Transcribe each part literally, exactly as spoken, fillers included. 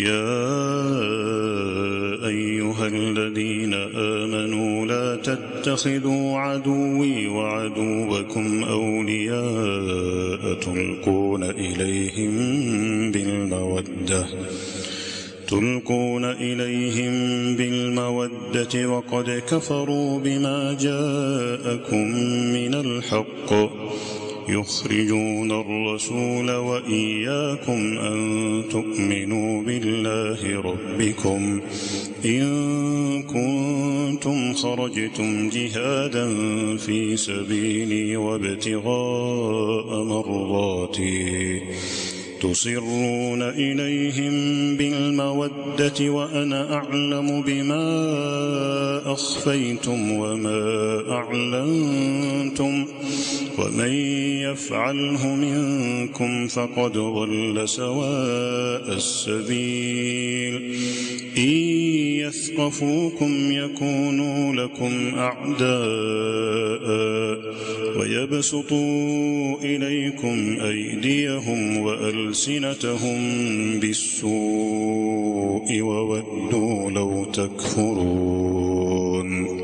يا أيها الذين آمنوا لا تتخذوا عدوي وعدوكم أولياء تلقون إليهم بالمودة تلقون إليهم بالمودة وقد كفروا بما جاءكم من الحق يخرجون الرسول وإياكم أن تؤمنوا بالله ربكم إن كنتم خرجتم جهادا في سبيلي وابتغاء مرضاتي تسرون إليهم بالمودة وأنا أعلم بما أخفيتم وما أعلنتم ومن يفعله منكم فقد ضل سواء السبيل إن يثقفوكم يكونوا لكم أعداء ويبسطوا إليكم أيديهم وألسنتهم بالسوء وودوا لو تكفرون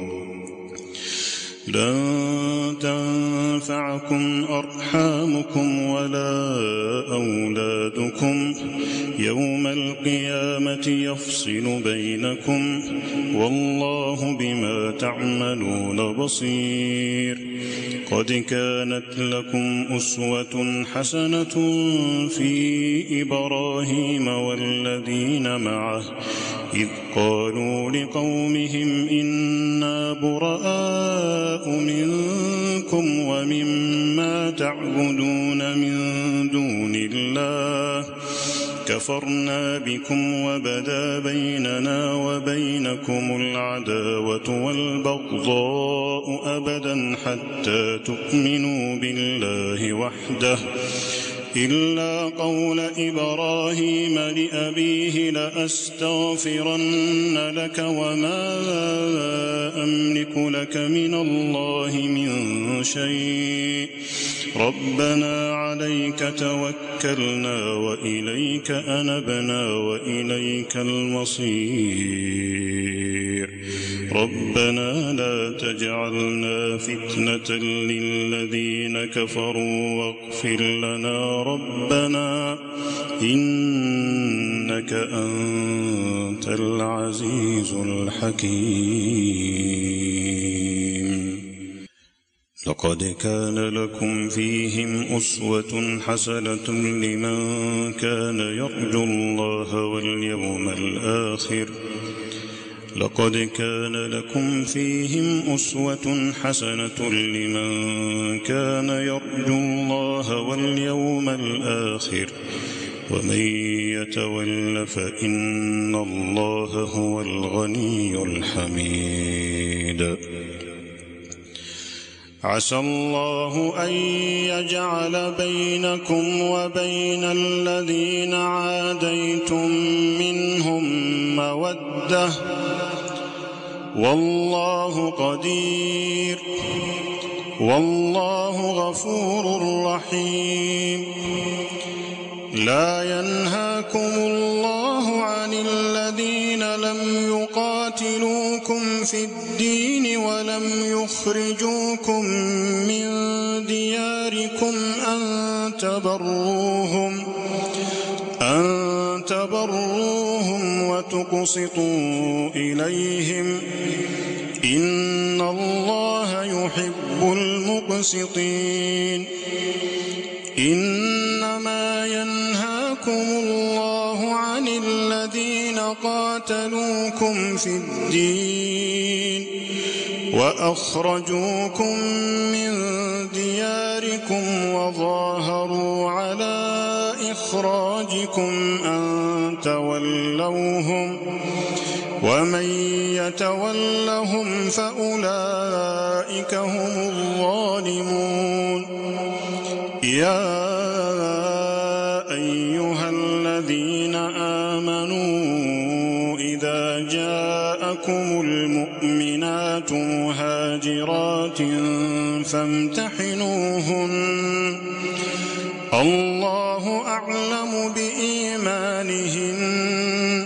لن تنفعكم أرحامكم ولا أولادكم يوم القيامة يفصل بينكم والله بما تعملون بصير قد كانت لكم أسوة حسنة في إبراهيم والذين معه إذ قالوا لقومهم إنا براء منكم ومما تعبدون من دون الله كفرنا بكم وبدا بيننا وبينكم العداوة والبغضاء أبدا حتى تؤمنوا بالله وحده إلا قول إبراهيم لأبيه لأستغفرن لك وما أملك لك من الله من شيء ربنا عليك توكلنا وإليك أنبنا وإليك المصير ربنا لا تجعلنا فتنة للذين كفروا واغفر لنا ربنا إنك أنت العزيز الحكيم لقد كان لكم فيهم أسوة حسنة لمن كان يرجو الله واليوم الآخر لقد كان لكم فيهم أسوة حسنة لمن كان يرجو الله واليوم الآخر ومن يتول فإن الله هو الغني الحميد عسى الله أن يجعل بينكم وبين الذين عاديتم منهم مودة والله قدير والله غفور رحيم لا ينهاكم الله عن الذين لم يقاتلوكم في الدين ولم يخرجوكم من دياركم أن تبروهم أن تبروهم وتقسطوا إليهم إن الله يحب المقسطين إنما ينهاكم الله عن الذين قاتلوكم في الدين وأخرجوكم من دياركم وظاهروا على إخراجكم أن تولوهم ومن يتولهم فأولئك هم الظالمون يا أيها الذين آمنوا إذا جاءكم المؤمنات مهاجرات فامتحنوهن الله أعلم بإيمانهن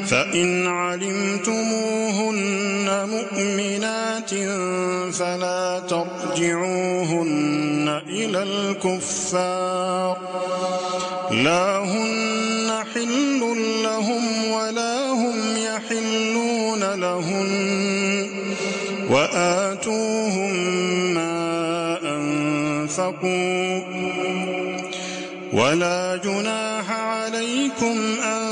فإن علمتموهن مؤمنات فلا ترجعوهن إلى الكفار لا هن حل لهم ولا هم يحلون لهن وآتوهم ما أنفقوا ولا جناح عليكم أن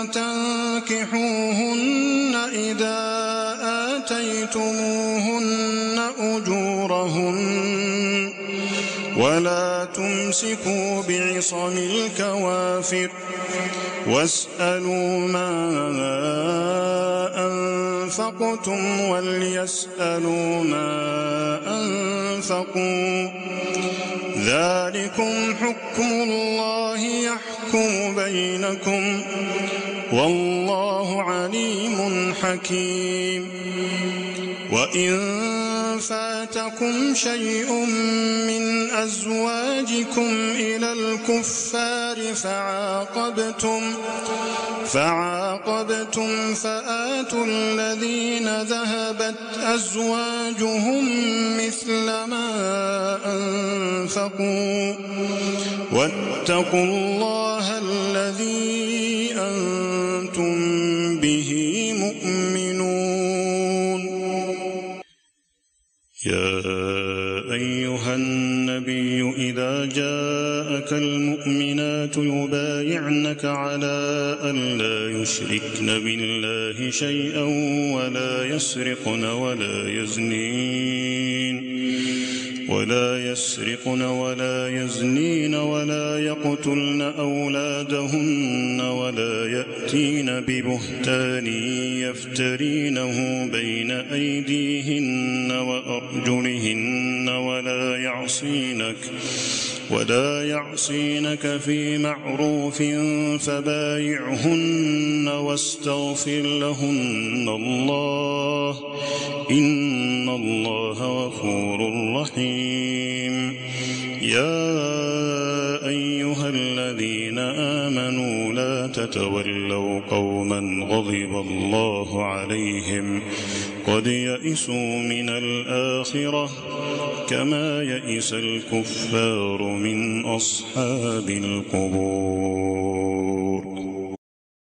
تنكحوهن إذا آتيتموهن أجورهن ولا تمسكوا بعصم الكوافر واسألوا ما أنفقتم وليسألوا ما أنفقوا ذلكم حكم الله يحكم بينكم والله عليم حكيم وإن فاتكم شيء من أزواجكم إلى الكفار فعاقبتم فعاقبتم فآتوا الذين ذهبت أزواجهم مثل ما أنفقوا واتقوا الله الذي أنتم به مؤمنون. يا أيها النبي إذا جاءك المؤمنات يبايعنك على أن لا يشركن بالله شيئا ولا يسرقن ولا يزنين ولا يسرقن ولا يزنين ولا يقتلن أولادهن ولا يأتين ببهتان يفترينه بين أيديهن وأرجلهن ولا يعصينك ولا يعصينك في معروف فبايعهن واستغفر لهن الله إن الله غفور رحيم. يا أيها الذين آمنوا لا تتولوا قوما غضب الله عليهم قد يئسوا من الآخرة كما يئس الكفار من أصحاب القبور.